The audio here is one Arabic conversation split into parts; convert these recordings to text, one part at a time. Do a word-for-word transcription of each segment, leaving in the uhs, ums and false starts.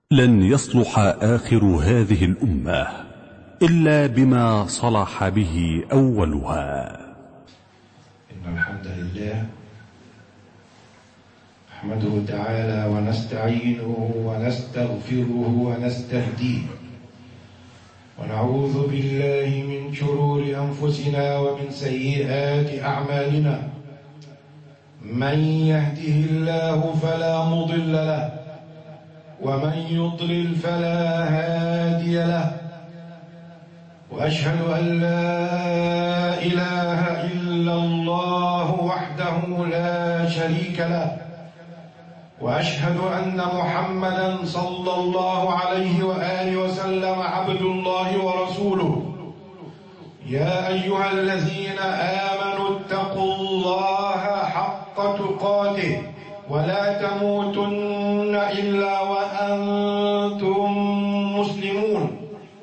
لن يصلح آخر هذه الأمة إلا بما صلح به أولها. إن الحمد لله نحمده تعالى ونستعينه ونستغفره ونستهديه، ونعوذ بالله من شرور أنفسنا ومن سيئات أعمالنا. من يهده الله فلا مضل له، ومن يضلل فلا هادي له، وأشهد أن لا إله إلا الله وحده لا شريك له، وأشهد أن محمدًا صلى الله عليه وآله وسلم عبد الله ورسوله. يا أيها الذين آمنوا اتقوا الله حق تقاته ولا تموتن إلا وأنتم مسلمون.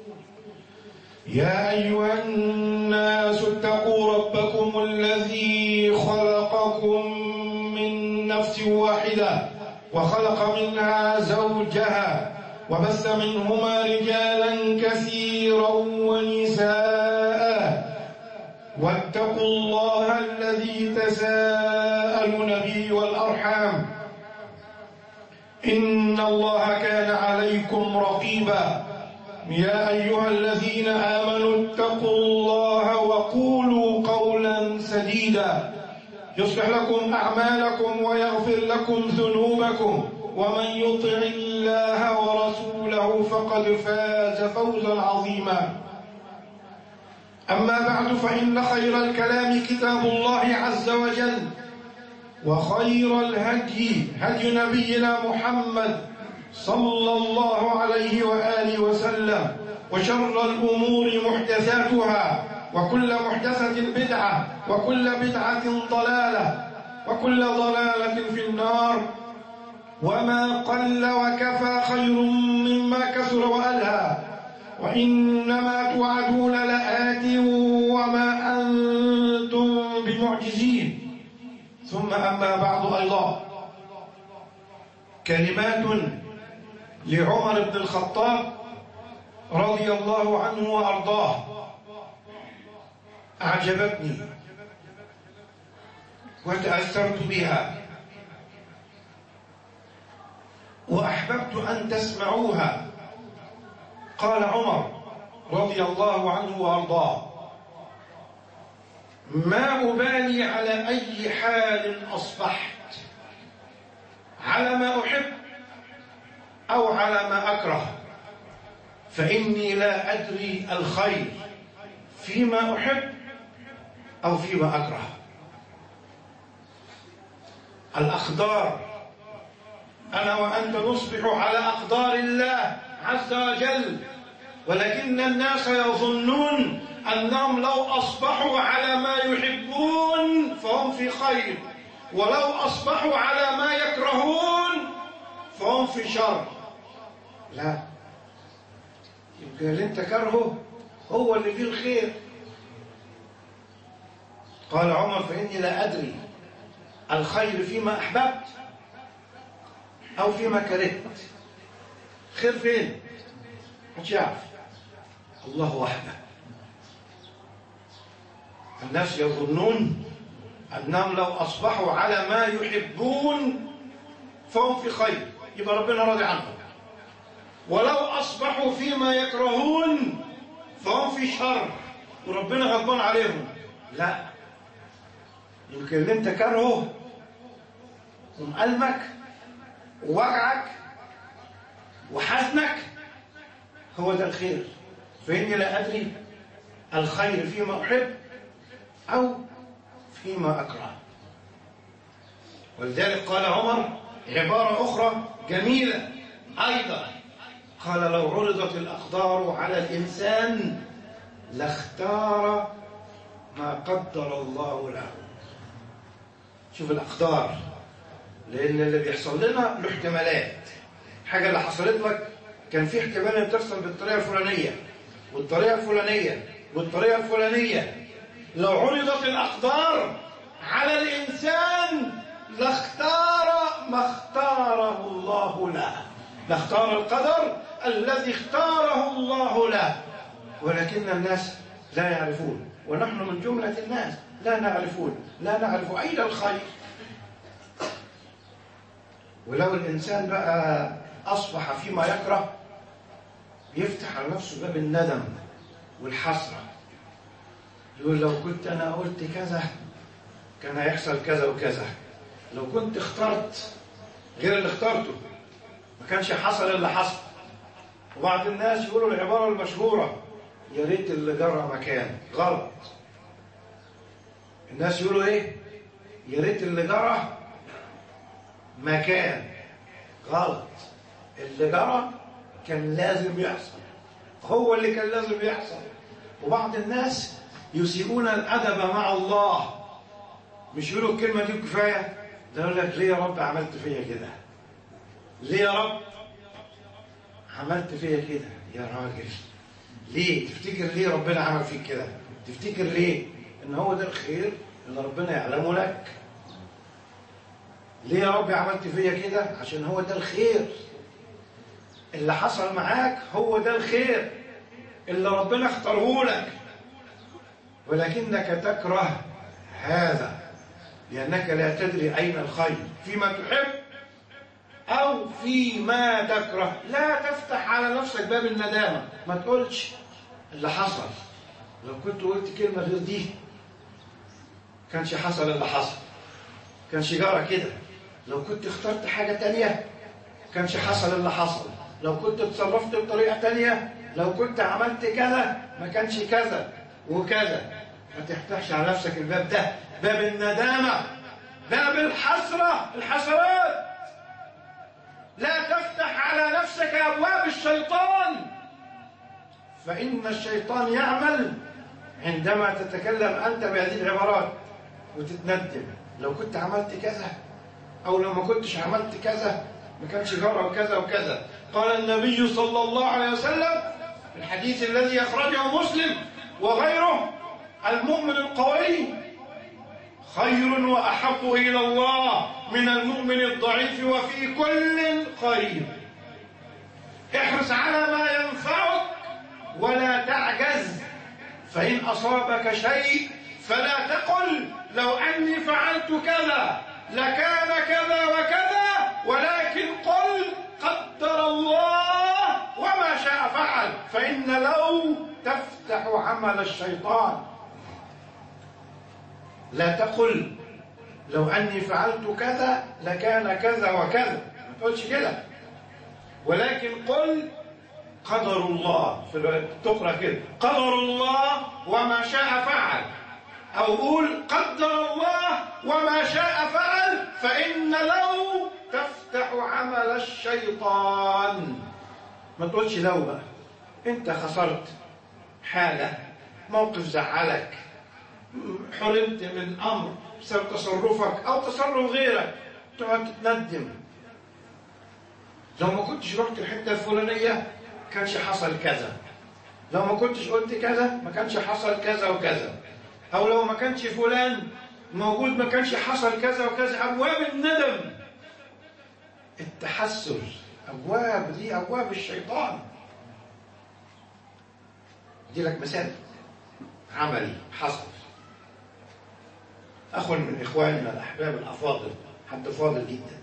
يا أيها الناس اتقوا ربكم الذي خلقكم من نفس واحدة وخلق منها زوجها وبث منهما رجالا كثيرا ونساء، واتقوا الله الذي تساءلون به والأرحام، إن الله كان عليكم رقيبا. يا أيها الذين آمنوا اتقوا الله وقولوا قولا سديدا يصلح لكم أعمالكم ويغفر لكم ذنوبكم، ومن يطع الله ورسوله فقد فاز فوزا عظيما. أما بعد، فإن خير الكلام كتاب الله عز وجل، وخير الهدي هدي نبينا محمد صلى الله عليه وآله وسلم، وشر الأمور محدثاتها، وكل محدثة بدعة، وكل بدعة ضلالة، وكل ضلالة في النار. وما قل وكفى خير مما كثر وألهى، وإنما توعدون لآت وما أنتم بمعجزين. ثم أما بعد، أيضا كلمات لعمر بن الخطاب رضي الله عنه وأرضاه أعجبتني وتأثرت بها، وأحببت أن تسمعوها. قال عمر رضي الله عنه وأرضاه: ما أبالي على أي حال أصبحت، على ما أحب أو على ما أكره، فإني لا أدري الخير فيما أحب أو فيما أكره. الأقدار، أنا وأنت نصبح على أقدار الله عز وجل، ولكن الناس يظنون أنهم لو أصبحوا على ما يحبون فهم في خير، ولو أصبحوا على ما يكرهون فهم في شر. لا، يمكن اللي انت كرهه هو اللي فيه الخير. قال عمر: فإني لا أدري الخير فيما أحببت أو فيما كرهت. خير فين؟ مش يعرف، الله وحده. الناس يظنون أنهم لو أصبحوا على ما يحبون فهم في خير، يبقى ربنا راضي عنهم، ولو أصبحوا فيما يكرهون فهم في شر وربنا غضبان عليهم. لا، يمكن اللي انت كرهه ومألمك ووجعك وحزنك هو ده الخير. فإني لا أدري الخير فيما أحب أو فيما أكره. ولذلك قال عمر عبارة أخرى جميلة أيضا، قال: لو عرضت الأقدار على الإنسان لاختار ما قدر الله له. شوف الأقدار، لأن اللي بيحصل لنا له احتمالات. حاجة اللي حصلت لك كان في احتمال أن تحصل بالطريقة الفلانية والطريقة الفلانية والطريقة الفلانية. لو عرضت الأقدار على الإنسان لاختار ما اختاره الله له. لاختار القدر الذي اختاره الله له، ولكن الناس لا يعرفون، ونحن من جملة الناس لا نعرفون، لا نعرف أين الخير. ولو الإنسان بقى أصبح فيما يكره يفتح على نفسه باب الندم والحسرة، يقول لو كنت أنا قلت كذا كان هيحصل كذا وكذا، لو كنت اخترت غير اللي اخترته ما كانش حصل اللي حصل. وبعض الناس يقولوا العبارة المشهورة يا ريت اللي جرى مكان. غلط. الناس يقولوا ايه؟ يا ريت اللي جرى مكان. غلط. اللي جرى كان لازم يحصل، هو اللي كان لازم يحصل. وبعض الناس يسيئون الأدب مع الله، مش يقولوا الكلمة دي كفاية، ده يقول لك ليه يا رب عملت فيا كده؟ ليه يا رب عملت فيا كده؟ يا راجل ليه؟ تفتكر ليه ربنا عمل فيك كده؟ تفتكر ليه؟ إن هو ده الخير اللي ربنا يعلمه لك؟ ليه يا رب عملت فيا كده؟ عشان هو ده الخير اللي حصل معاك، هو ده الخير اللي ربنا اختاره لك، ولكنك تكره هذا لأنك لا تدري أين الخير، فيما تحب أو فيما تكره. لا تفتح على نفسك باب الندامة، ما تقولش اللي حصل لو كنت قلت كلمة غير دي كانش حصل اللي حصل، كانش جرى كده. لو كنت اخترت حاجة تانية كانش حصل اللي حصل. لو كنت اتصرفت بطريقة تانية، لو كنت عملت كذا ما كانش كذا وكذا. ما تفتحش على نفسك الباب ده، باب الندامة، باب الحسرة، الحسرات. لا تفتح على نفسك أبواب الشيطان، فإن الشيطان يعمل عندما تتكلم أنت بهذه العبارات وتتندم. لو كنت عملت كذا أو لو ما كنتش عملت كذا ما كانش جرى وكذا وكذا. قال النبي صلى الله عليه وسلم في الحديث الذي أخرجه مسلم وغيره: المؤمن القوي خير وأحب إلى الله من المؤمن الضعيف وفي كل خير. احرص على ما ينفعك ولا تعجز، فإن أصابك شيء فلا تقل لو أني فعلت كذا لكان كذا وكذا، ولكن قل قدر الله وما شاء فعل، فإن لو تفتح عمل الشيطان. لا تقل لو أني فعلت كذا لكان كذا وكذا، ما تقولش كده، ولكن قل قدر الله. تقرأ كده قدر الله وما شاء فعل، أو قول قدر الله وما شاء فعل، فإن لو تفتح عمل الشيطان. ما تقولش لو بقى أنت خسرت حاجة، موقف زعلك، حرمت من أمر بسبب تصرفك أو تصرف غيرك، تقعد تتندم. لو ما كنتش رحت الحتة الفلانية كانش حصل كذا، لو ما كنتش قلت كذا ما كانش حصل كذا وكذا، أو لو ما كانش فلان موجود ما كانش حصل كذا وكذا. أبواب الندم، التحسر، أبواب دي أبواب الشيطان. دي لك مثال عملي حصل. أخ من إخواننا الأحباب الأفاضل، حد فاضل جدا،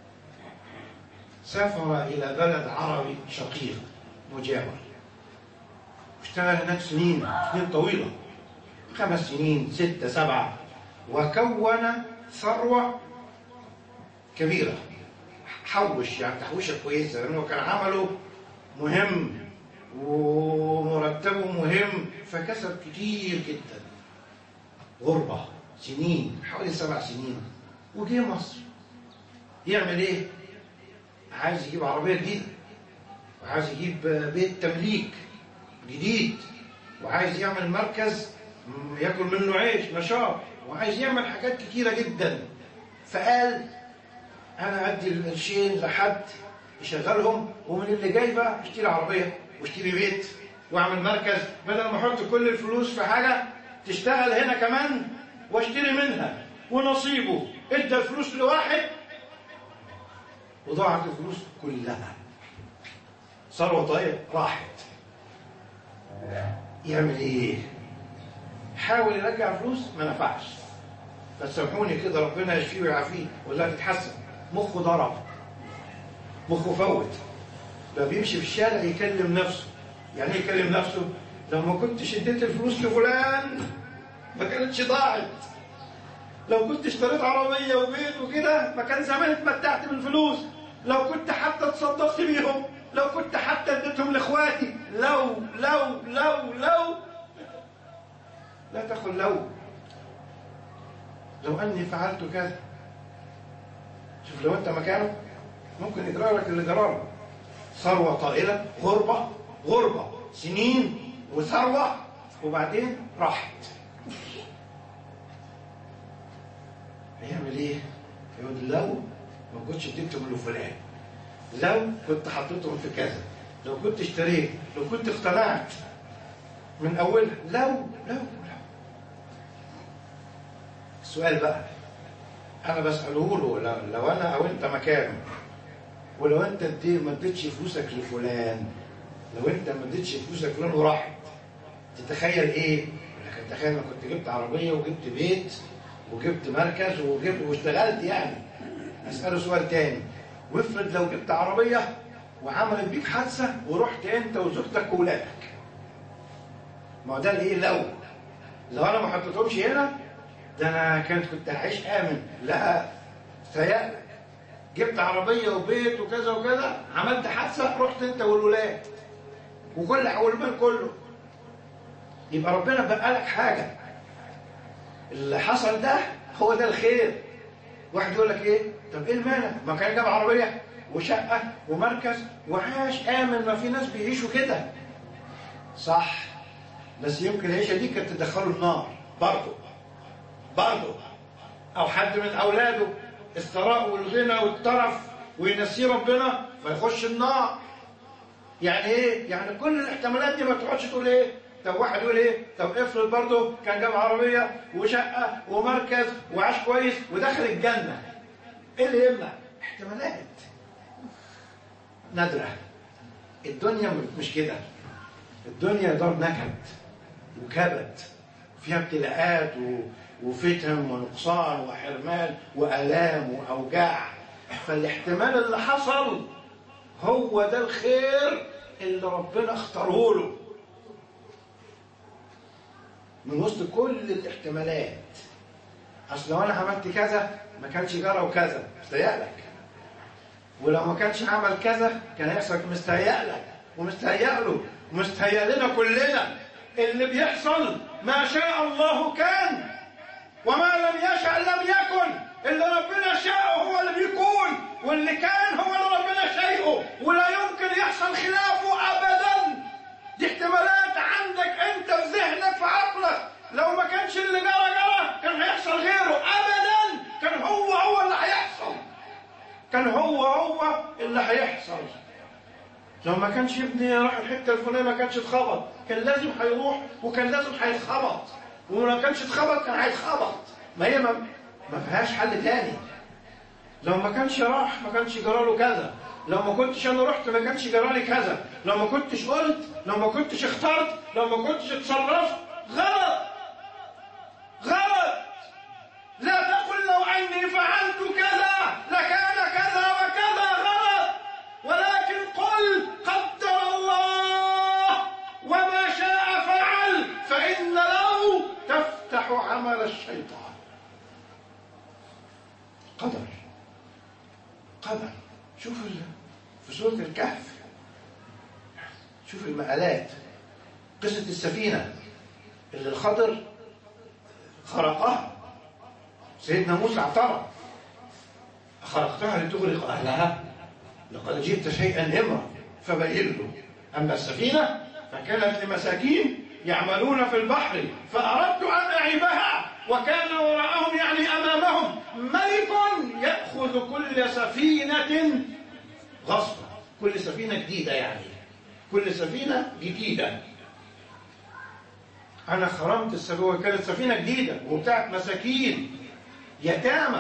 سافر إلى بلد عربي شقيق مجاور، اشتغل هناك سنين سنين طويلة، خمس سنين ستة سبعة، وكون ثروة كبيرة، حوش يعني تحويشة كويسة، لأنه كان عمله مهم ومرتبه مهم، فكسب كتير جدا. غربة سنين، حوالي سبع سنين، وجه مصر. يعمل ايه؟ عايز يجيب عربية جديدة، وعايز يجيب بيت تمليك جديد، وعايز يعمل مركز ياكل منه عيش نشاط، وعايز يعمل حاجات كتيرة جدا. فقال انا ادي القرشين لحد يشغلهم، ومن اللي جاي بقى اشتري عربية واشتري بيت واعمل مركز، بدل ما احط كل الفلوس في حاجة تشتغل هنا كمان واشتري منها. ونصيبه ادى الفلوس لواحد وضاعت الفلوس كلها. ثروة طائلة راحت. يعمل ايه؟ حاول يرجع فلوس ما نفعش. فسامحوني كده، ربنا يشفيه ويعافيه ولا تتحسن. مخه ضرب، مخه فوت، بقى بيمشي في الشارع يكلم نفسه. يعني ايه يكلم نفسه؟ لو ما كنتش اديت الفلوس لفلان ما كانتش ضاعت، لو كنت اشتريت عربية وبيت وكده ما كان زمان اتمتعت بالفلوس، لو كنت حتى تصدقت بيهم، لو كنت حتى اديتهم لاخواتي، لو لو لو لو لا تقل لو لو اني فعلت كذا. شوف لو انت مكانه ممكن يجرى لك اللي جرى له. ثروة طائلة، غربة غربة سنين وثروة، وبعدين راحت. هيعمل ايه؟ يقول لو ما كنتش اديتهم لفلان، لو كنت حطيتهم في كذا، لو كنت اشتريت، لو كنت اقتنعت من اولها، لو لو لو. السؤال بقى انا بساله له، لو, لو انا او انت مكانه، ولو انت ما اديتش فلوسك لفلان، لو انت ما اديتش فلوسك لفلان وراحت، تتخيل ايه؟ لكن تخيل ما كنت جبت عربيه وجبت بيت وجبت مركز وجبت واشتغلت. يعني اساله سؤال تاني، وافرض لو جبت عربيه وعملت بيك حادثه ورحت انت وزوجتك واولادك، ما هو ده الايه؟ لو لو انا ما حطيتهمش هنا ده انا كنت كنت هعيش امن. لا، تهيألك جبت عربيه وبيت وكذا وكذا، عملت حادثه رحت انت والولاد وكل والمال كله، يبقى ربنا بقى لك حاجه. اللي حصل ده هو ده الخير. واحد يقول لك ايه؟ طب ايه المانع؟ ما كان جاب عربيه وشقه ومركز وعاش امن، ما في ناس بيعيشوا كده. صح، بس يمكن العيشه دي كانت تدخله النار برضه برضه، او حد من اولاده الثراء والغنى والترف وينسيه ربنا فيخش النار. يعني ايه؟ يعني كل الاحتمالات دي ما تقعدش تقول ايه؟ طب واحد يقول ايه؟ طب افرض برضه كان جاب عربيه وشقه ومركز وعاش كويس ودخل الجنه، ايه اللي يمنع؟ احتمالات نادره. الدنيا مش كده، الدنيا دار نكد وكبد، فيها ابتلاءات وفتن ونقصان وحرمان وآلام وأوجاع. فالاحتمال اللي حصل هو ده الخير اللي ربنا اختاره له من وسط كل الاحتمالات. اصل لو انا عملت كذا ما كانش جرى وكذا، مستهيألك، ولو ما كانش عمل كذا كان هيحصل، مستهيألك ومستهيأله ومستهيأ لنا كلنا. اللي بيحصل ما شاء الله كان وما لم يشأ لم يكن. اللي ربنا شاءه هو اللي بيكون، واللي كان هو اللي ربنا شايئه، ولا يمكن يحصل خلافه ابدا. دي احتمالات عندك انت في ذهنك في عقلك. لو ما كانش اللي جرى جرى كان هيحصل غيره ابدا، كان هو هو اللي هيحصل، كان هو هو اللي هيحصل. لو ما كانش ابني راح الحته الفلانيه ما كانش اتخبط، كان لازم هيروح وكان لازم هيتخبط، وما كانش اتخبط كان هيتخبط. ما هي ما, ما فيهاش حل تاني. لو ما كانش راح ما كانش جرى له كذا، لو ما كنتش انا رحت ما كانش جرى لي كذا، لو ما كنتش قلت، لو ما كنتش اخترت، لو ما كنتش اتصرفت. غلط غلط. لا تقل لو اني فعلت كذا لكان كذا وكذا، غلط. ولكن قل قدر الله وما شاء فعل، فإن لو تفتح عمل الشيطان. قدر قدر. شوف في سورة الكهف، شوف المآلات. قصة السفينة اللي الخضر خرقها، سيدنا موسى اعترض، خرقتها لتغرق أهلها؟ لقد جئت شيئا إمرا. فبين له، أما السفينة فكانت لمساكين يعملون في البحر فأردت أن أعيبها وكان وراءهم يعني أمامهم ملك يأخذ كل سفينة غصبا. كل سفينة جديدة، يعني كل سفينة جديدة. أنا خرمت السفينة، كانت سفينة جديدة وبتاعت مساكين يتامى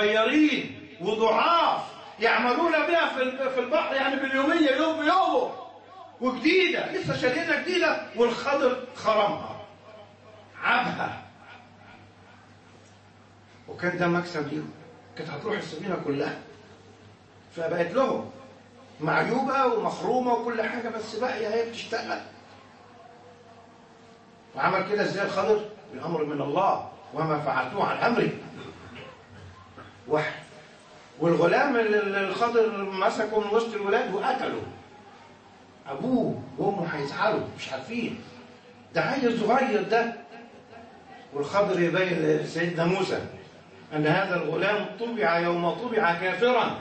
صغيرين وضعاف يعملون بها في البحر، يعني باليومية يوم بيومه. وجديدة، لسه شارينها جديدة، والخضر خرمها عبها. وكان ده مكسب ليهم، كانت هتروح السفينة كلها، فبقت لهم معيوبة ومخرومة وكل حاجة، بس باقية هي بتشتغل. وعمل كده ازاي الخضر؟ بالأمر من الله، وما فعلتوه عن أمري. واحد. والغلام اللي الخضر مسكه من وسط الولاد وقتله، أبوه وأمه هيزعلوا، مش عارفين ده عيل صغير ده. والخضر يبين لسيدنا موسى أن هذا الغلام طبع يوم طبع كافرا،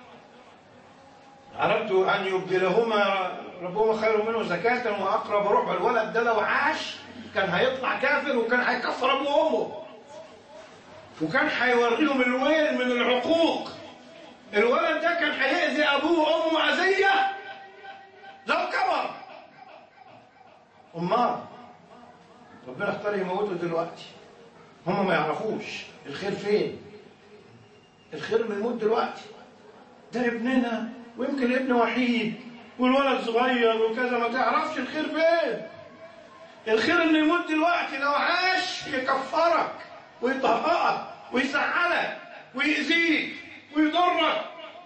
أردت أن يبدلهما ربهما خير منه زكاة وأقرب ربع. الولد ده لو عاش كان هيطلع كافر، وكان هيكفر أبوه وأمه، وكان هيوريهم الويل من العقوق. الولد ده كان هيأذي أبوه وأمه أذية لو كبر. أمال ربنا اختار يموته دلوقتي، هم ما يعرفوش الخير فين. الخير من يموت دلوقتي، ده ابننا ويمكن ابن وحيد والولد صغير وكذا، ما تعرفش الخير فين. الخير انه يموت دلوقتي، لو عاش يكفرك ويطهقك ويزعلك ويأذيك ويضرك.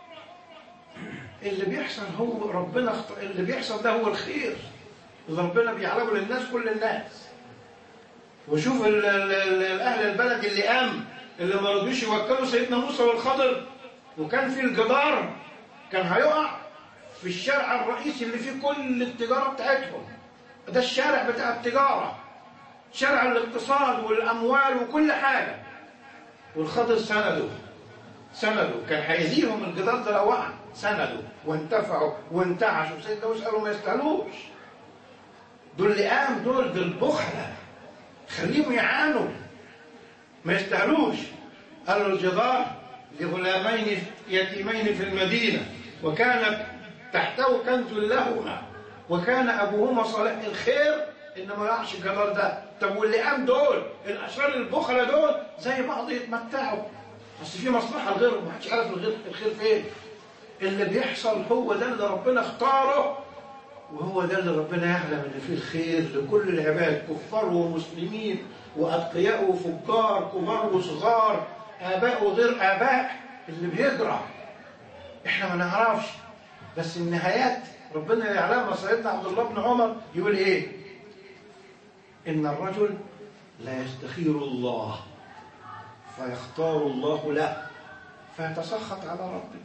اللي بيحصل هو ربنا اخت... اللي بيحصل ده هو الخير اللي ربنا بيعلمه للناس، كل الناس. وشوف ال... ال... ال... اهل البلد اللي قام، اللي ما رضوش يوكلوا سيدنا موسى والخضر، وكان في الجدار كان هيقع في الشارع الرئيسي اللي فيه كل التجارة بتاعتهم. ده الشارع بتاع التجارة، شارع الاقتصاد والأموال وكل حاجة. والخضر سندوا سندوا كان هيزيهم الجدار ده لو وقع، سندوا وانتفعوا وانتعشوا. سيدنا موسى قالوا ما يستاهلوش دول اللي قام، دول دول بخلة، خليهم يعانوا، ما يستاهلوش. قالوا الجدار لغلامين يتيمين في المدينة وكانت تحته كنز لهما وكان أبوهما صالح. الخير إن ما يقعش الجدار ده. طب واللي قام دول الأشرار البخلة دول زي بعض يتمتعوا، بس في مصلحة لغيرهم، ما حدش عارف الخير فين. اللي بيحصل هو ده اللي ربنا اختاره، وهو ده اللي ربنا يعلم ان فيه الخير لكل العباد، كفار ومسلمين وأتقياء وفجار، كبار وصغار، آباء وغير آباء. اللي بيجرى احنا ما نعرفش، بس النهايات ربنا يعلمها. سيدنا عبد الله بن عمر يقول ايه؟ ان الرجل لا يستخير الله فيختار الله له فيتسخط على ربه،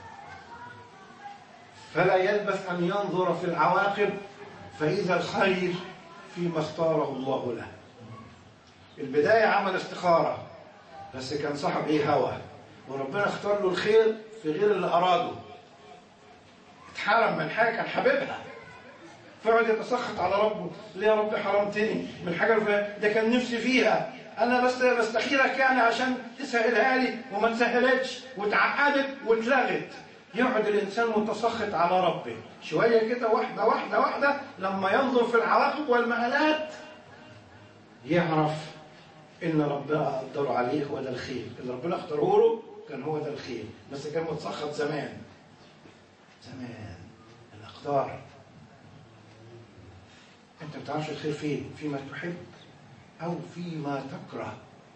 فلا يلبث ان ينظر في العواقب فاذا الخير فيما اختاره الله له. البدايه عمل استخاره، بس كان صاحب ايه؟ هوى، وربنا اختار له الخير في غير اللي اراده. اتحرم من حاجه كان حبيبها، فقعد يتسخط على ربه. ليه يا رب حرمتني من حاجه ده كان نفسي فيها؟ انا بس بستخيرك يعني عشان تسهلها لي، وما تسهلتش واتعقدت واتلغت. يقعد الانسان متسخط على ربه شويه كده، واحده واحده واحده، لما ينظر في العواقب والمآلات يعرف ان ربنا قدر عليه هو ده الخير اللي ربنا اختاره له، كان هو ده الخير، بس كان متسخط زمان زمان. الاقدار انت ما بتعرفش الخير فين، فيما تحب او فيما تكره،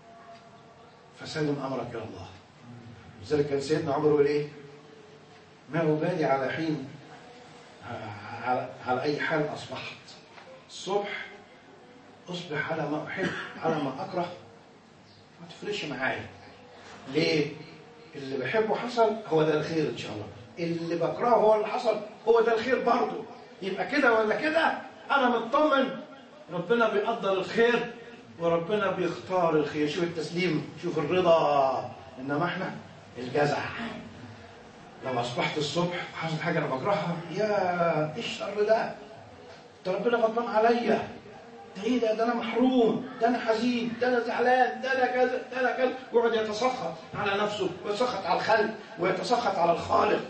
فسلم امرك الى الله. لذلك كان سيدنا عمر يقول ايه؟ ما أبالي على حين، على, على أي حال أصبحت. الصبح أصبح على ما أحب على ما أكره، ما تفرقش معايا. ليه؟ اللي بحبه حصل هو ده الخير إن شاء الله، اللي بكرهه هو اللي حصل هو ده الخير برضه. يبقى كده ولا كده أنا مطمن ربنا بيقدر الخير وربنا بيختار الخير. شوف التسليم، شوف الرضا. إنما إحنا الجزع، لو أصبحت الصبح حصل حاجة أنا بكرهها، يا إيش الشر ده؟ ده ربنا غضبان عليا، ده إيه ده؟ ده أنا محروم، ده أنا حزين، ده أنا زعلان، ده أنا كذا، ده أنا كذا. ويقعد يتسخط على نفسه ويتسخط على الخلق ويتسخط على الخالق.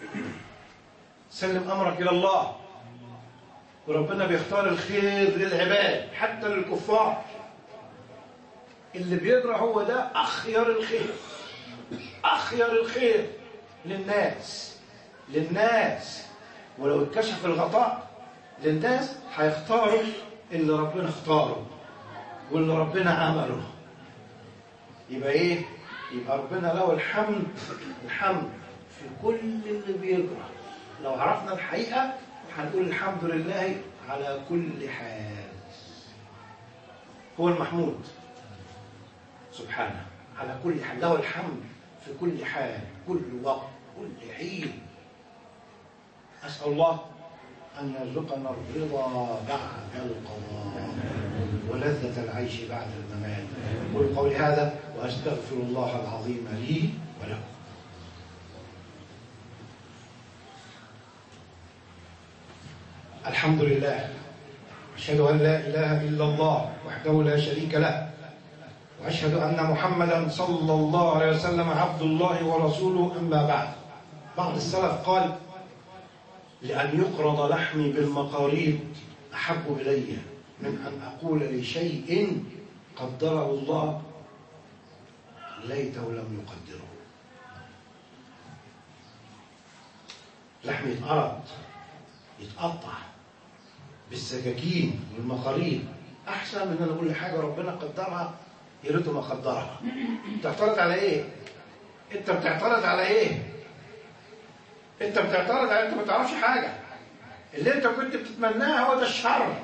سلم أمرك إلى الله، وربنا بيختار الخير للعباد حتى للكفار. اللي بيجرى هو ده أخير الخير، أخير الخير للناس للناس. ولو اتكشف الغطاء للناس هيختاروا اللي ربنا اختاره واللي ربنا عمله. يبقى ايه؟ يبقى ربنا له الحمد الحمد في كل اللي بيجرى. لو عرفنا الحقيقة هنقول الحمد لله على كل حال. هو المحمود سبحانه على كل حال، له الحمد في كل حال، كل وقت، كل حين. أسأل الله أن يرزقنا الرضا بعد القضاء ولذة العيش بعد الممات. قل قولي هذا وأستغفر الله العظيم لي ولكم. الحمد لله، أشهد أن لا إله إلا الله وحده لا شريك له، وأشهد أن محمدا صلى الله عليه وسلم عبد الله ورسوله. أما بعد، بعض السلف قال: لأن يقرض لحمي بالمقاريض أحب إلي من أن أقول لشيء قدره الله ليته لم يقدره. لحمي يتقرض يتقطع بالسكاكين والمقاريض أحسن من أن أقول لحاجة ربنا قدرها يا ريته ما قدرها. بتعترض على إيه؟ أنت بتعترض على إيه؟ أنت بتعترض على أنت ما تعرفش حاجة. اللي أنت كنت بتتمناه هو ده الشر،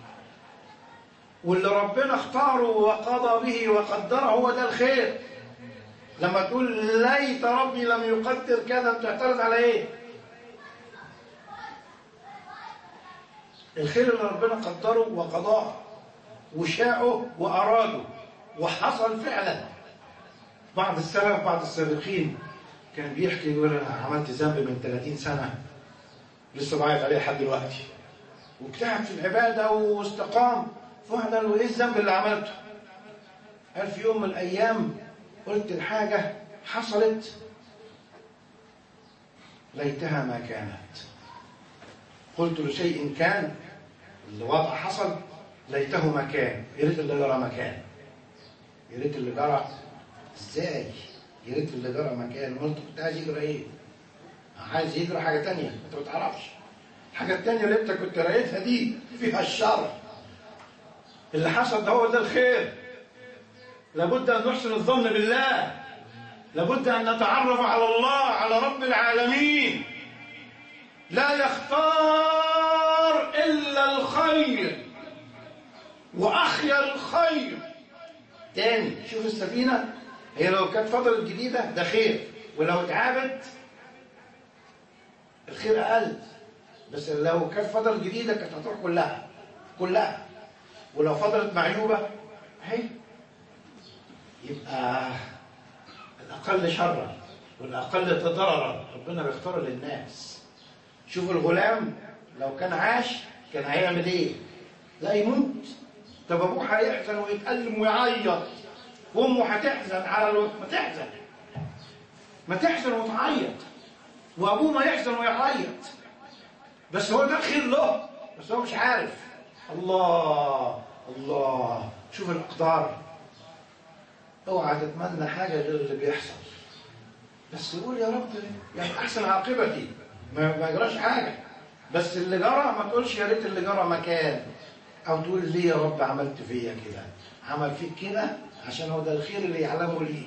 واللي ربنا اختاره وقضى به وقدره هو ده الخير. لما تقول ليت ربي لم يقدر كذا بتعترض على إيه؟ الخير اللي ربنا قدره وقضاه وشاءه وأراده وحصل فعلا. بعض السلف بعض السابقين كان بيحكي يقول أنا عملت ذنب من ثلاثين سنة لسه بعيط عليه لحد دلوقتي، واجتهد في العبادة واستقام فعلا، وإيه الذنب اللي عملته؟ قال في يوم من الأيام قلت الحاجة حصلت ليتها ما كانت، قلت لشيء كان الوضع حصل ليته ما كان، يا ريت اللي جرى مكان، يا ريت اللي جرى ازاي، يا ريت اللي جرى مكان. قلت كنت عايز يجرى ايه؟ عايز يجرى حاجه ثانيه انت ما تعرفش. الحاجه الثانيه اللي انت كنت رايتها دي فيها الشر، اللي حصل ده هو ده الخير. لابد ان نحسن الظن بالله، لابد ان نتعرف على الله، على رب العالمين. لا يختار الا الخير واخير الخير. تاني شوف السفينه، هي لو كانت فضلت جديده ده خير، ولو اتعابت الخير اقل. بس لو كانت فضلت جديده كانت هتروح كلها كلها، ولو فضلت معيوبه اهي يبقى الاقل شرا والاقل ضررا. ربنا بيختار للناس. شوف الغلام لو كان عاش كان هيعمل ايه؟ لا يموت. طب ابوه هيحزن ويتألم ويعيط، وامه هتحزن على الوقت. ما تحزن ما تحزن وتعيط، وابوه ما يحزن ويعيط، بس هو ده الخير له، بس هو مش عارف. الله الله، شوف الاقدار. اوعى تتمنى حاجه غير اللي بيحصل، بس يقول يا رب يعني احسن عاقبتي، ما يجراش حاجه، بس اللي جرى ما تقولش يا ريت اللي جرى مكان، او تقول ليه يا رب عملت فيا كده. عمل فيك كده عشان هو ده الخير اللي يعلمه ليك.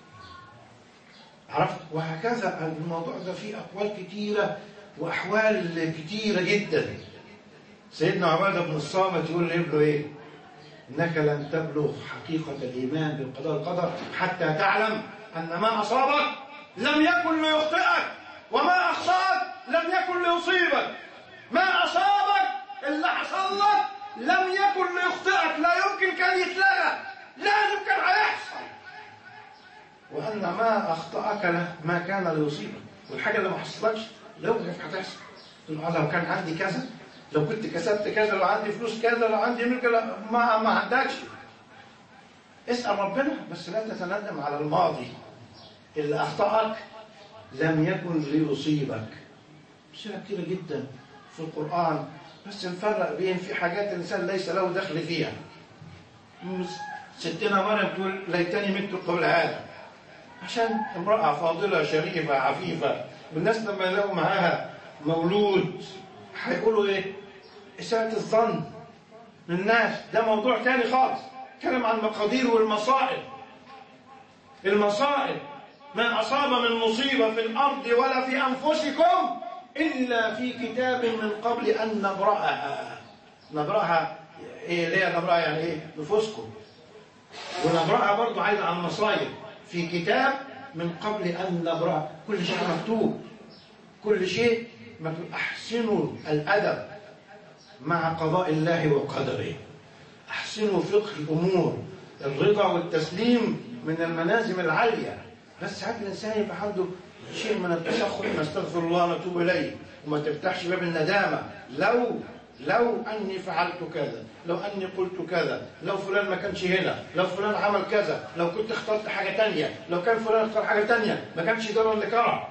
عرفت؟ وهكذا الموضوع ده فيه اقوال كتيره واحوال كتيره جدا. سيدنا عباده بن الصامت يقول لابنه ايه؟ انك لن تبلغ حقيقه الايمان بالقضاء والقدر حتى تعلم ان ما اصابك لم يكن ليخطئك، وما اخطاك لم يكن ليصيبك. ما اصابك اللي حصل لك لم يكن ليخطئك، لا يمكن كان يتلغى، لازم كان هيحصل. وان ما اخطاك ما كان ليصيبك، والحاجه اللي ما حصلتش لو كيف هتحصل. تقول لو كان عندي كذا، لو كنت كسبت كذا، لو عندي فلوس كذا، لو عندي ملك، ما ما عندكش. اسال ربنا، بس لا تتندم على الماضي. اللي اخطاك لم يكن ليصيبك. أمثلة كتيرة جدا في القرآن، بس نفرق بين في حاجات الإنسان ليس له دخل فيها. ستنا مريم تقول ليتني مت قبل هذا، عشان امرأة فاضلة شريفة عفيفة، والناس لما يلاقوا معاها مولود هيقولوا ايه؟ إساءة الظن للناس ده موضوع تاني خالص. كلام عن المقادير والمصائب. المصائب ما أصاب من مصيبة في الأرض ولا في أنفسكم إلا في كتاب من قبل أن نبرأها. نبرأها إيه؟ ليه نبرأها؟ يعني إيه؟ نفوسكم. ونبرأها برضو عايزة عن المصائب في كتاب من قبل أن نبرأها. كل شيء مكتوب، كل شيء مكتوب. أحسنوا الأدب مع قضاء الله وقدره، أحسنوا فقه الأمور. الرضا والتسليم من المنازم العالية. بس ساعات الإنسان يبقى عنده شيء من التسخط، نستغفر الله ونتوب إليه، وما تفتحش باب الندامة. لو لو أني فعلت كذا، لو أني قلت كذا، لو فلان ما كانش هنا، لو فلان عمل كذا، لو كنت اخترت حاجة تانية، لو كان فلان اختار حاجة تانية، ما كانش جرى اللي كرع.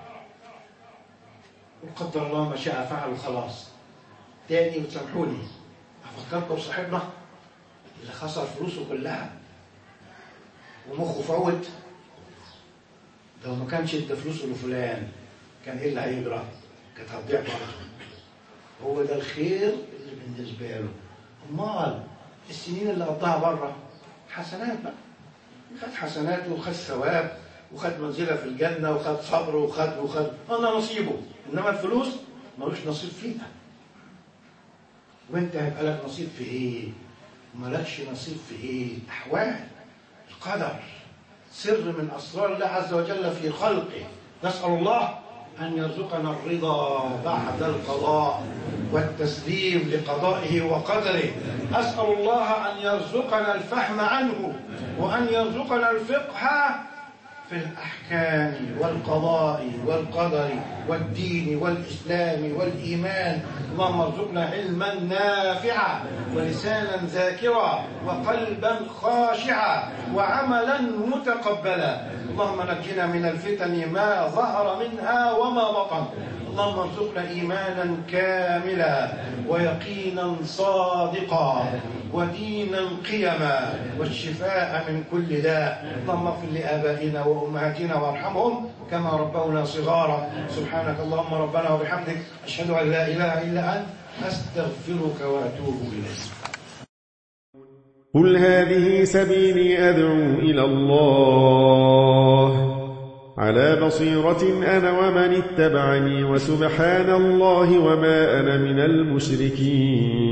وقدر الله ما شاء فعل وخلاص. تاني وتسامحوني أفكركم بصاحبنا اللي خسر فلوسه كلها ومخه فوت. لو ما كانش ادى فلوسه لفلان كان ايه اللي هيجرى؟ كانت هتضيع برضه. هو ده الخير اللي بالنسبه له. امال السنين اللي قضاها بره حسنات بقى، خد حسنات وخد ثواب وخد منزله في الجنه وخد صبر وخد وخد انا نصيبه. انما الفلوس ملوش نصيب فيها. وانت هيبقى لك نصيب في ايه؟ ومالكش نصيب في ايه؟ احوال القدر سر من أسرار الله عز وجل في خلقه. نسأل الله أن يرزقنا الرضا بعد القضاء والتسليم لقضائه وقدره. أسأل الله أن يرزقنا الفهم عنه، وأن يرزقنا الفقه في الأحكام والقضاء والقدر والدين والإسلام والإيمان. اللهم ارزقنا علما نافعا ولسانا ذاكرا وقلبا خاشعا وعملا متقبلا. اللهم نجنا من الفتن ما ظهر منها وما بطن. اللهم ارزقنا إيمانا كاملا ويقينا صادقا ودينا قيما والشفاء من كل داء. اللهم اغفر لآبائنا وأمهاتنا وارحمهم كما ربونا صغارا. سبحانك اللهم ربنا وبحمدك، أشهد أن لا إله إلا أنت، أستغفرك وأتوب إليك. قل هذه سبيلي أدعو إلى الله على بصيرة أنا ومن اتبعني، وسبحان الله وما أنا من المشركين.